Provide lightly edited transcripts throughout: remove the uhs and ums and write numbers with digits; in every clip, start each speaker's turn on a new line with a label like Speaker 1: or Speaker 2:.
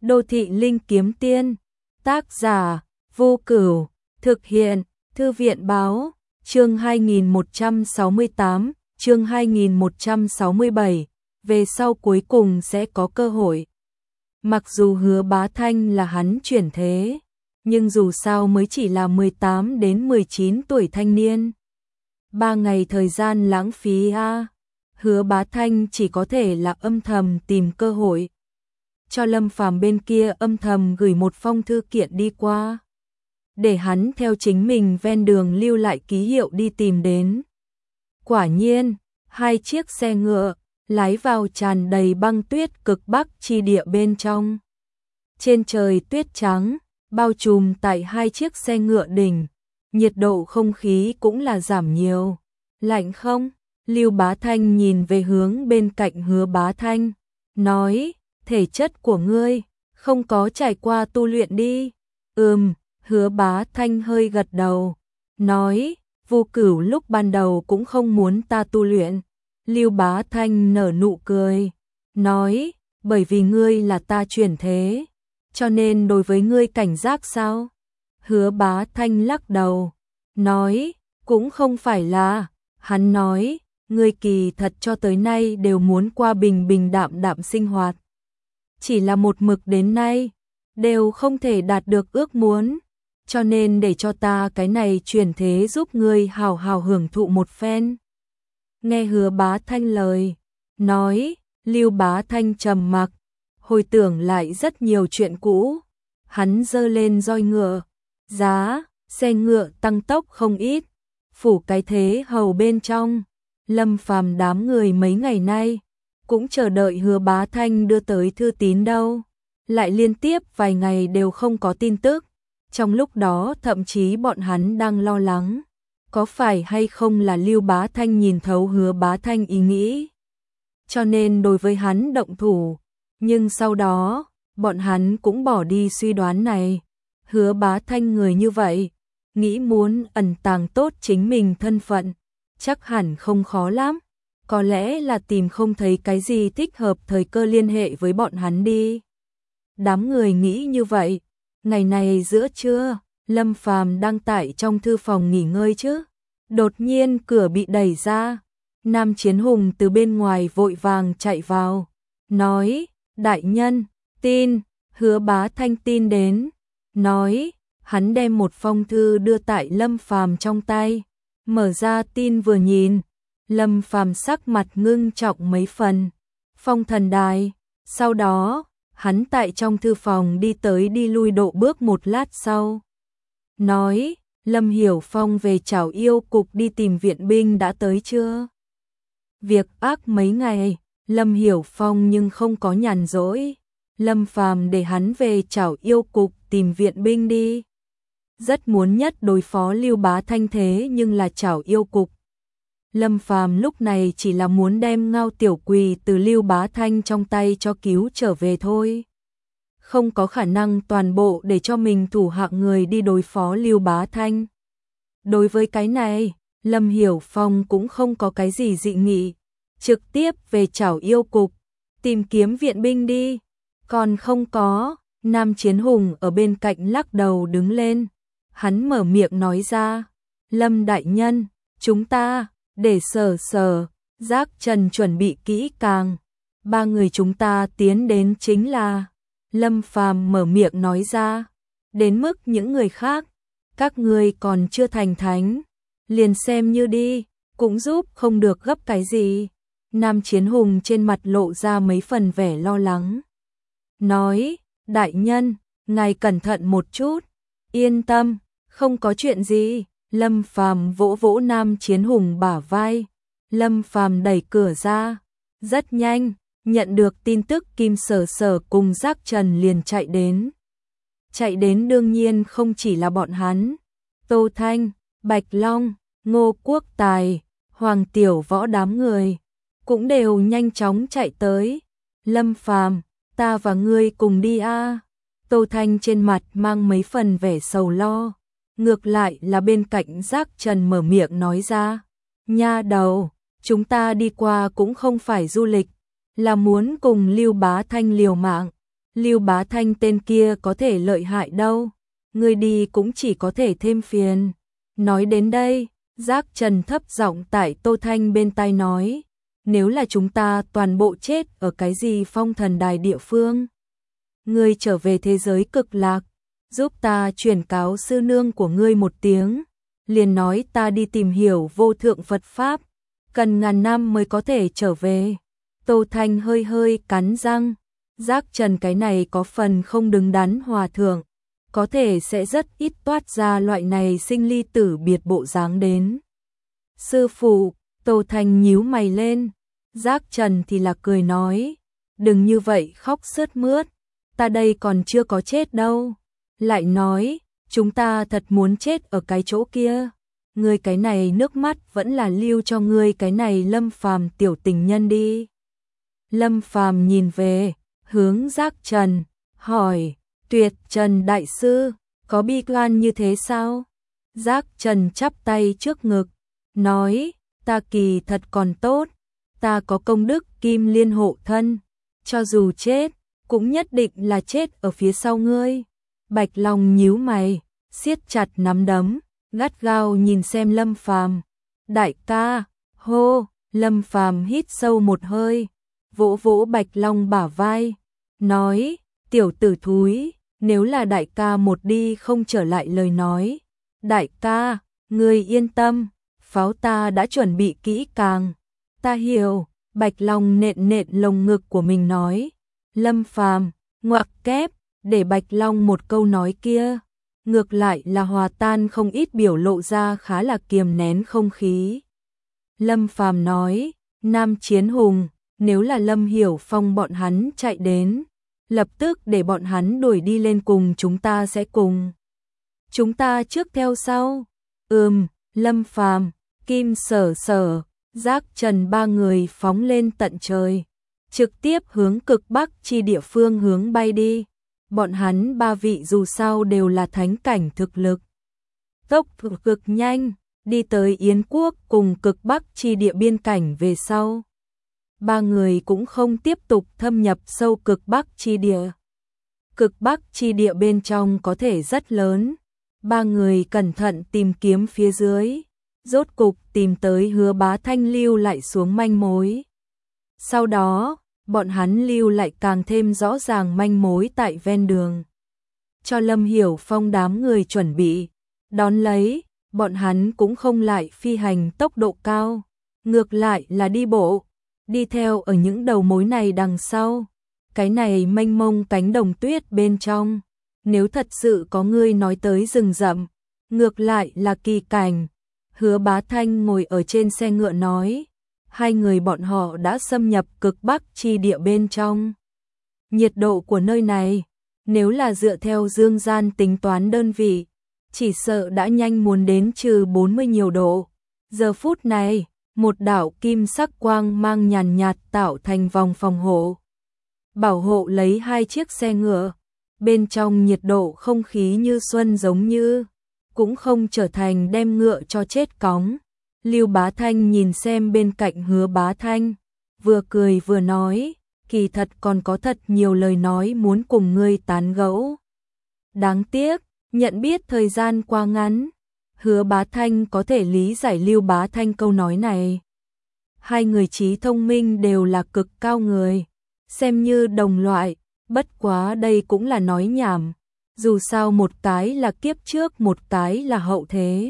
Speaker 1: Đô thị linh kiếm tiên, tác giả, Vô Cửu, thực hiện, Thư viện báo, chương 2168, chương 2167, về sau cuối cùng sẽ có cơ hội. Mặc dù Hứa Bá Thanh là hắn chuyển thế, nhưng dù sao mới chỉ là 18 đến 19 tuổi thanh niên. 3 ngày thời gian lãng phí a. Hứa Bá Thanh chỉ có thể là âm thầm tìm cơ hội. Cho Lâm Phàm bên kia âm thầm gửi một phong thư kiện đi qua. Để hắn theo chính mình ven đường lưu lại ký hiệu đi tìm đến. Quả nhiên, 2 chiếc xe ngựa, lái vào tràn đầy băng tuyết cực bắc chi địa bên trong. Trên trời tuyết trắng, bao trùm tại 2 chiếc xe ngựa đỉnh, nhiệt độ không khí cũng là giảm nhiều. Lạnh không? Lưu Bá Thanh nhìn về hướng bên cạnh Hứa Bá Thanh, nói, thể chất của ngươi, không có trải qua tu luyện đi. Hứa Bá Thanh hơi gật đầu, nói, Vô Cửu lúc ban đầu cũng không muốn ta tu luyện. Lưu Bá Thanh nở nụ cười, nói, bởi vì ngươi là ta chuyển thế, cho nên đối với ngươi cảnh giác sao? Hứa Bá Thanh lắc đầu, nói, cũng không phải là, hắn nói, ngươi kỳ thật cho tới nay đều muốn qua bình bình đạm đạm sinh hoạt. Chỉ là một mực đến nay, đều không thể đạt được ước muốn, cho nên để cho ta cái này chuyển thế giúp ngươi hào hào hưởng thụ một phen. Nghe Hứa Bá Thanh lời, nói, Lưu Bá Thanh trầm mặc, hồi tưởng lại rất nhiều chuyện cũ, hắn giơ lên roi ngựa, giá, xe ngựa tăng tốc không ít, phủ cái thế hầu bên trong. Lâm Phàm đám người mấy ngày nay cũng chờ đợi Hứa Bá Thanh đưa tới thư tín đâu, lại liên tiếp vài ngày đều không có tin tức. Trong lúc đó thậm chí bọn hắn đang lo lắng, có phải hay không là Lưu Bá Thanh nhìn thấu Hứa Bá Thanh ý nghĩ, cho nên đối với hắn động thủ. Nhưng sau đó, bọn hắn cũng bỏ đi suy đoán này. Hứa Bá Thanh người như vậy, nghĩ muốn ẩn tàng tốt chính mình thân phận, chắc hẳn không khó lắm. Có lẽ là tìm không thấy cái gì thích hợp thời cơ liên hệ với bọn hắn đi. Đám người nghĩ như vậy. Ngày này giữa trưa, Lâm Phàm đang tại trong thư phòng nghỉ ngơi chứ. Đột nhiên cửa bị đẩy ra. Nam Chiến Hùng từ bên ngoài vội vàng chạy vào. Nói, đại nhân, tin, Hứa Bá Thanh tin đến. Nói, hắn đem một phong thư đưa tại Lâm Phàm trong tay. Mở ra tin vừa nhìn. Lâm Phàm sắc mặt ngưng trọng mấy phần. Phong thần đài. Sau đó, hắn tại trong thư phòng đi tới đi lui độ bước một lát sau. Nói, Lâm Hiểu Phong về Trảo Yêu Cục đi tìm viện binh đã tới chưa? Việc ác mấy ngày, Lâm Hiểu Phong nhưng không có nhàn rỗi. Lâm Phàm để hắn về Trảo Yêu Cục tìm viện binh đi. Rất muốn nhất đối phó Lưu Bá Thanh thế nhưng là Trảo Yêu Cục. Lâm Phàm lúc này chỉ là muốn đem Ngao Tiểu Quỳ từ Lưu Bá Thanh trong tay cho cứu trở về thôi. Không có khả năng toàn bộ để cho mình thủ hạ người đi đối phó Lưu Bá Thanh. Đối với cái này, Lâm Hiểu Phong cũng không có cái gì dị nghị. Trực tiếp về Trảo Yêu Cục, tìm kiếm viện binh đi. Còn không có, Nam Chiến Hùng ở bên cạnh lắc đầu đứng lên. Hắn mở miệng nói ra, Lâm đại nhân, chúng ta để Sở, Giác Trần chuẩn bị kỹ càng. 3 người chúng ta tiến đến chính là. Lâm Phàm mở miệng nói ra. Đến mức những người khác, các ngươi còn chưa thành thánh, liền xem như đi, cũng giúp không được gấp cái gì. Nam Chiến Hùng trên mặt lộ ra mấy phần vẻ lo lắng. Nói, đại nhân, ngài cẩn thận một chút. Yên tâm, không có chuyện gì. Lâm Phàm vỗ vỗ Nam Chiến Hùng bả vai. Lâm Phàm đẩy cửa ra. Rất nhanh, nhận được tin tức Kim Sở cùng Giác Trần liền chạy đến. Chạy đến đương nhiên không chỉ là bọn hắn. Tô Thanh, Bạch Long, Ngô Quốc Tài, Hoàng Tiểu Võ đám người cũng đều nhanh chóng chạy tới. Lâm Phàm, ta và ngươi cùng đi a. Tô Thanh trên mặt mang mấy phần vẻ sầu lo. Ngược lại là bên cạnh Giác Trần mở miệng nói ra. Nha đầu, chúng ta đi qua cũng không phải du lịch, là muốn cùng Lưu Bá Thanh liều mạng. Lưu Bá Thanh tên kia có thể lợi hại đâu, ngươi đi cũng chỉ có thể thêm phiền. Nói đến đây, Giác Trần thấp giọng tại Tô Thanh bên tai nói, nếu là chúng ta toàn bộ chết ở cái gì phong thần đài địa phương, ngươi trở về thế giới cực lạc, giúp ta truyền cáo sư nương của ngươi một tiếng, liền nói ta đi tìm hiểu vô thượng Phật Pháp, cần ngàn năm mới có thể trở về. Tô Thanh hơi hơi cắn răng, Giác Trần cái này có phần không đứng đắn hòa thượng, có thể sẽ rất ít toát ra loại này sinh ly tử biệt bộ dáng đến. Sư phụ, Tô Thanh nhíu mày lên, Giác Trần thì là cười nói, đừng như vậy khóc sướt mướt, ta đây còn chưa có chết đâu. Lại nói, chúng ta thật muốn chết ở cái chỗ kia, ngươi cái này nước mắt vẫn là lưu cho ngươi cái này Lâm Phàm tiểu tình nhân đi. Lâm Phàm nhìn về, hướng Giác Trần, hỏi, Tuyệt Trần đại sư, có bi quan như thế sao? Giác Trần chắp tay trước ngực, nói, ta kỳ thật còn tốt, ta có công đức kim liên hộ thân, cho dù chết, cũng nhất định là chết ở phía sau ngươi. Bạch Long nhíu mày, siết chặt nắm đấm, gắt gao nhìn xem Lâm Phàm. Đại ca, hô, Lâm Phàm hít sâu một hơi, vỗ vỗ Bạch Long bả vai, nói, tiểu tử thúi, nếu là đại ca một đi không trở lại lời nói, đại ca, ngươi yên tâm, pháo ta đã chuẩn bị kỹ càng. Ta hiểu, Bạch Long nện nện lồng ngực của mình nói. Lâm Phàm ngoặc kép, để Bạch Long một câu nói kia, ngược lại là hòa tan không ít, biểu lộ ra khá là kiềm nén không khí. Lâm Phàm nói, Nam Chiến Hùng, nếu là Lâm Hiểu Phong bọn hắn chạy đến, lập tức để bọn hắn đuổi đi lên cùng chúng ta sẽ cùng. Chúng ta trước theo sau. Lâm Phàm, Kim Sở Sở, Giác Trần ba người phóng lên tận trời, trực tiếp hướng cực bắc chi địa phương hướng bay đi. Bọn hắn ba vị dù sao đều là thánh cảnh thực lực. Tốc độ cực nhanh, đi tới Yến quốc cùng cực bắc chi địa biên cảnh về sau. Ba người cũng không tiếp tục thâm nhập sâu cực bắc chi địa. Cực bắc chi địa bên trong có thể rất lớn. Ba người cẩn thận tìm kiếm phía dưới, rốt cục tìm tới Hứa Bá Thanh lưu lại xuống manh mối. Sau đó, bọn hắn lưu lại càng thêm rõ ràng manh mối tại ven đường, cho Lâm Hiểu Phong đám người chuẩn bị. Đón lấy, bọn hắn cũng không lại phi hành tốc độ cao, ngược lại là đi bộ, đi theo ở những đầu mối này đằng sau. Cái này mênh mông cánh đồng tuyết bên trong, nếu thật sự có người nói tới rừng rậm, ngược lại là kỳ cảnh. Hứa Bá Thanh ngồi ở trên xe ngựa nói, hai người bọn họ đã xâm nhập cực bắc chi địa bên trong. Nhiệt độ của nơi này, nếu là dựa theo dương gian tính toán đơn vị, chỉ sợ đã nhanh muốn đến trừ 40 nhiều độ. Giờ phút này, một đạo kim sắc quang mang nhàn nhạt tạo thành vòng phòng hộ, bảo hộ lấy hai chiếc xe ngựa. Bên trong nhiệt độ không khí như xuân giống như, cũng không trở thành đem ngựa cho chết cóng. Lưu Bá Thanh nhìn xem bên cạnh Hứa Bá Thanh, vừa cười vừa nói, kỳ thật còn có thật nhiều lời nói muốn cùng ngươi tán gẫu. Đáng tiếc, nhận biết thời gian quá ngắn. Hứa Bá Thanh có thể lý giải Lưu Bá Thanh câu nói này. Hai người trí thông minh đều là cực cao người, xem như đồng loại, bất quá đây cũng là nói nhảm. Dù sao một cái là kiếp trước, một cái là hậu thế,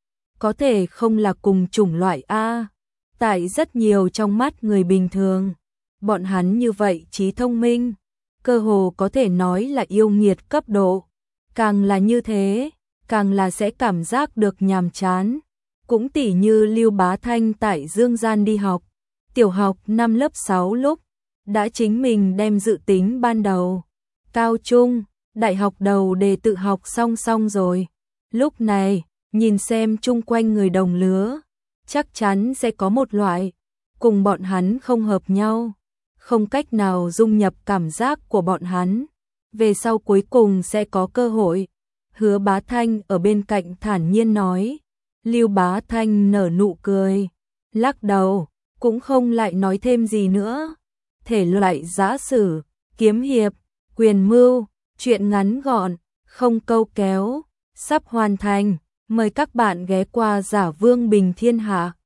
Speaker 1: có thể không là cùng chủng loại a. Tại rất nhiều trong mắt người bình thường, bọn hắn như vậy trí thông minh, cơ hồ có thể nói là yêu nghiệt cấp độ. Càng là như thế, càng là sẽ cảm giác được nhàm chán. Cũng tỉ như Lưu Bá Thanh tại Dương Gian đi học, tiểu học năm lớp 6 lúc, đã chính mình đem dự tính ban đầu, cao trung, đại học đầu đề tự học xong rồi. Lúc này, nhìn xem chung quanh người đồng lứa, chắc chắn sẽ có một loại, cùng bọn hắn không hợp nhau, không cách nào dung nhập cảm giác của bọn hắn. Về sau cuối cùng sẽ có cơ hội. Hứa Bá Thanh ở bên cạnh thản nhiên nói. Lưu Bá Thanh nở nụ cười, lắc đầu, cũng không lại nói thêm gì nữa. Thể loại giã sử, kiếm hiệp, Quyền mưu, chuyện ngắn gọn, không câu kéo, sắp hoàn thành. Mời các bạn ghé qua Giả Vương Bình Thiên Hạ.